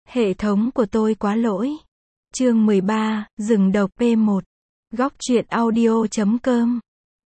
Hệ thống của tôi quá lỗi. Chương 13, rừng độc P1. Góc truyện audio.com.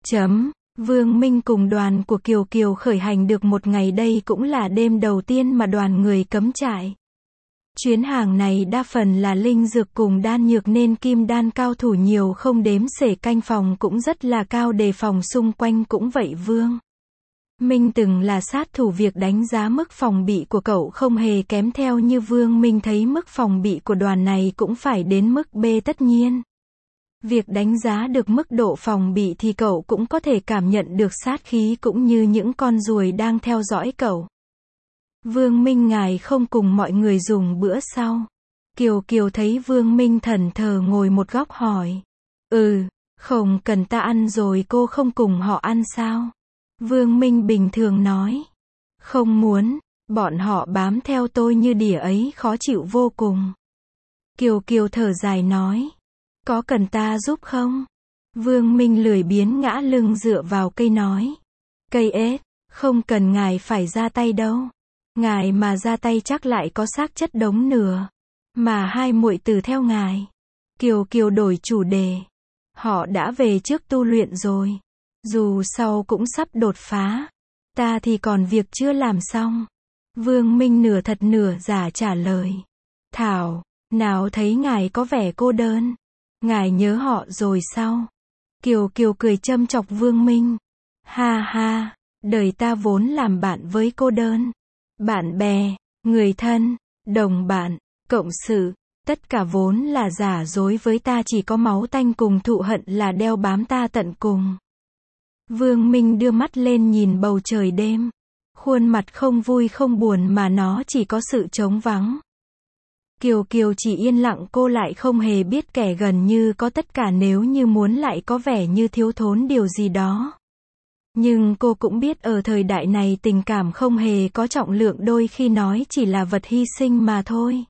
Vương Minh cùng đoàn của Kiều Kiều khởi hành được một ngày, đây cũng là đêm đầu tiên mà đoàn người cắm trại. Chuyến hàng này đa phần là linh dược cùng đan nhược nên kim đan cao thủ nhiều không đếm xuể, canh phòng cũng rất là cao, đề phòng xung quanh cũng vậy. Vương Minh từng là sát thủ, việc đánh giá mức phòng bị của cậu không hề kém. Theo như Vương Minh thấy, mức phòng bị của đoàn này cũng phải đến mức B. Tất nhiên, việc đánh giá được mức độ phòng bị thì cậu cũng có thể cảm nhận được sát khí cũng như những con ruồi đang theo dõi cậu. Vương Minh, ngài không cùng mọi người dùng bữa sau? Kiều Kiều thấy Vương Minh thẫn thờ ngồi một góc hỏi. Không cần, ta ăn rồi. Cô không cùng họ ăn sao? Vương Minh bình thường nói. Không muốn, bọn họ bám theo tôi như đỉa ấy, khó chịu vô cùng. Kiều Kiều thở dài nói. Có cần ta giúp không? Vương Minh lười biếng ngã lưng dựa vào cây nói. Cây ếch, không cần ngài phải ra tay đâu. Ngài mà ra tay chắc lại có xác chất đống nửa. Mà hai muội tử theo ngài. Kiều Kiều đổi chủ đề. Họ đã về trước tu luyện rồi. Dù sau cũng sắp đột phá. Ta thì còn việc chưa làm xong. Vương Minh nửa thật nửa giả trả lời. Thảo, nào thấy ngài có vẻ cô đơn. Ngài nhớ họ rồi sao? Kiều Kiều cười châm chọc Vương Minh. Ha ha, đời ta vốn làm bạn với cô đơn. Bạn bè, người thân, đồng bạn, cộng sự, tất cả vốn là giả dối với ta, chỉ có máu tanh cùng thụ hận là đeo bám ta tận cùng. Vương Minh đưa mắt lên nhìn bầu trời đêm. Khuôn mặt không vui không buồn mà nó chỉ có sự trống vắng. Kiều Kiều chỉ yên lặng, cô lại không hề biết kẻ gần như có tất cả nếu như muốn lại có vẻ như thiếu thốn điều gì đó. Nhưng cô cũng biết ở thời đại này tình cảm không hề có trọng lượng, đôi khi nói chỉ là vật hy sinh mà thôi.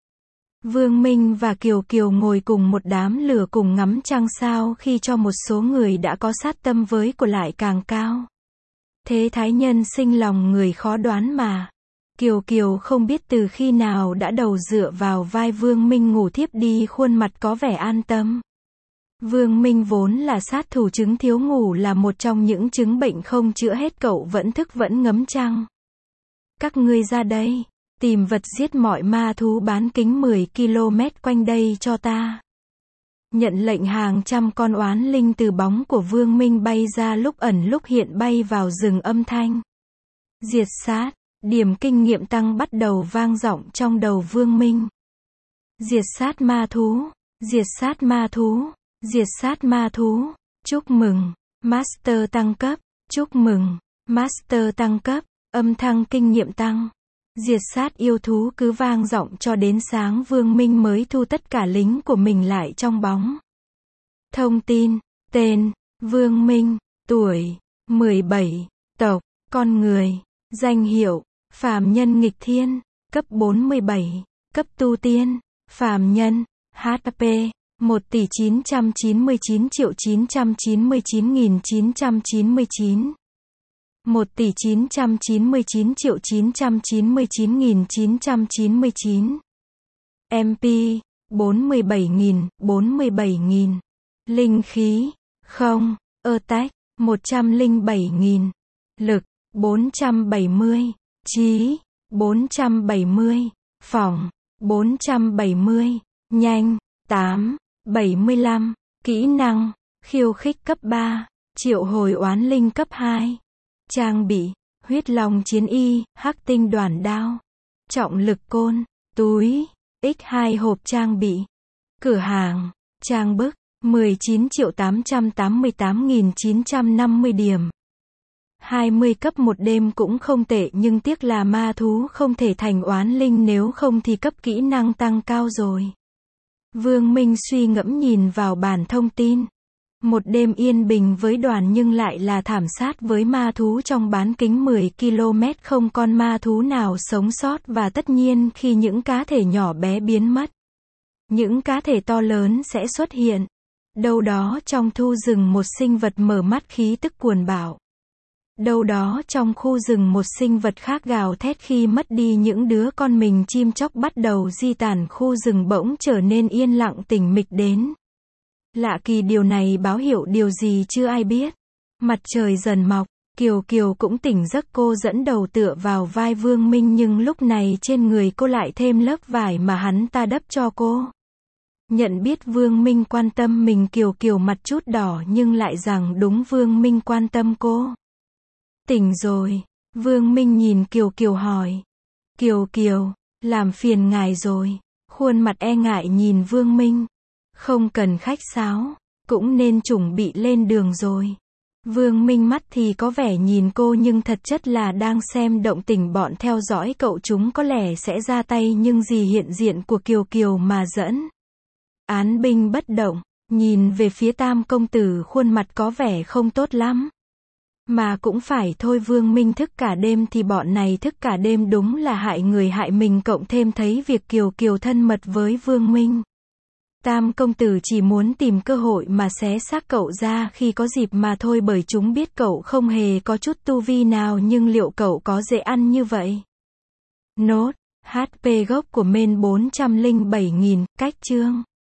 Vương Minh và Kiều Kiều ngồi cùng một đám lửa cùng ngắm trăng sao, khi cho một số người đã có sát tâm với của lại càng cao. Thế thái nhân sinh lòng người khó đoán mà. Kiều Kiều không biết từ khi nào đã đầu dựa vào vai Vương Minh ngủ thiếp đi, khuôn mặt có vẻ an tâm. Vương Minh vốn là sát thủ, chứng thiếu ngủ là một trong những chứng bệnh không chữa hết, cậu vẫn thức vẫn ngắm trăng. Các ngươi ra đây, tìm vật giết mọi ma thú bán kính 10 km quanh đây cho ta. Nhận lệnh, hàng trăm con oán linh từ bóng của Vương Minh bay ra, lúc ẩn lúc hiện bay vào rừng, âm thanh diệt sát, điểm kinh nghiệm tăng bắt đầu vang vọng trong đầu Vương Minh. Diệt sát ma thú, diệt sát ma thú, diệt sát ma thú. Chúc mừng, Master tăng cấp. Chúc mừng, Master tăng cấp. Âm thanh kinh nghiệm tăng. Diệt sát yêu thú cứ vang vọng cho đến sáng, Vương Minh mới thu tất cả lính của mình lại trong bóng. Thông tin, tên, Vương Minh, tuổi, 17, tộc, con người, danh hiệu, phàm nhân nghịch thiên, cấp 47, cấp tu tiên, phàm nhân, HP, 1.999.999.999. 1.999.999.999. MP, 47.000. Linh khí, không. Attack, 107.000. Lực, 470. Trí, 470. Phòng, 470. Nhanh, 8. 75. Kỹ năng, khiêu khích cấp 3. Triệu hồi oán linh cấp 2. Trang bị, huyết long chiến y, hắc tinh đoản đao. Trọng lực côn, túi, x2 hộp trang bị. Cửa hàng, trang bức, 19.888.950 điểm. 20 cấp một đêm cũng không tệ, nhưng tiếc là ma thú không thể thành oán linh, nếu không thì cấp kỹ năng tăng cao rồi. Vương Minh suy ngẫm nhìn vào bản thông tin. Một đêm yên bình với đoàn nhưng lại là thảm sát với ma thú trong bán kính 10 km, không con ma thú nào sống sót, và tất nhiên khi những cá thể nhỏ bé biến mất, những cá thể to lớn sẽ xuất hiện. Đâu đó trong thu rừng, một sinh vật mở mắt, khí tức cuồng bạo. Đâu đó trong khu rừng một sinh vật khác gào thét khi mất đi những đứa con mình, chim chóc bắt đầu di tản, khu rừng bỗng trở nên yên lặng tĩnh mịch đến lạ kỳ. Điều này báo hiệu điều gì chưa ai biết. Mặt trời dần mọc, Kiều Kiều cũng tỉnh giấc, cô dẫn đầu tựa vào vai Vương Minh, nhưng lúc này trên người cô lại thêm lớp vải mà hắn ta đắp cho cô. Nhận biết Vương Minh quan tâm mình, Kiều Kiều mặt chút đỏ nhưng lại rằng đúng, Vương Minh quan tâm cô. Tỉnh rồi. Vương Minh nhìn Kiều Kiều hỏi. Kiều Kiều, làm phiền ngài rồi. Khuôn mặt e ngại nhìn Vương Minh. Không cần khách sáo, cũng nên chuẩn bị lên đường rồi. Vương Minh mắt thì có vẻ nhìn cô nhưng thật chất là đang xem động tĩnh bọn theo dõi cậu, chúng có lẽ sẽ ra tay, nhưng gì hiện diện của Kiều Kiều mà dẫn. Án Binh bất động, nhìn về phía Tam công tử, khuôn mặt có vẻ không tốt lắm. Mà cũng phải thôi, Vương Minh thức cả đêm thì bọn này thức cả đêm, đúng là hại người hại mình, cộng thêm thấy việc Kiều Kiều thân mật với Vương Minh. Tam công tử chỉ muốn tìm cơ hội mà xé xác cậu ra khi có dịp mà thôi, bởi chúng biết cậu không hề có chút tu vi nào, nhưng liệu cậu có dễ ăn như vậy? Nốt: HP gốc của main 407.000, cách chương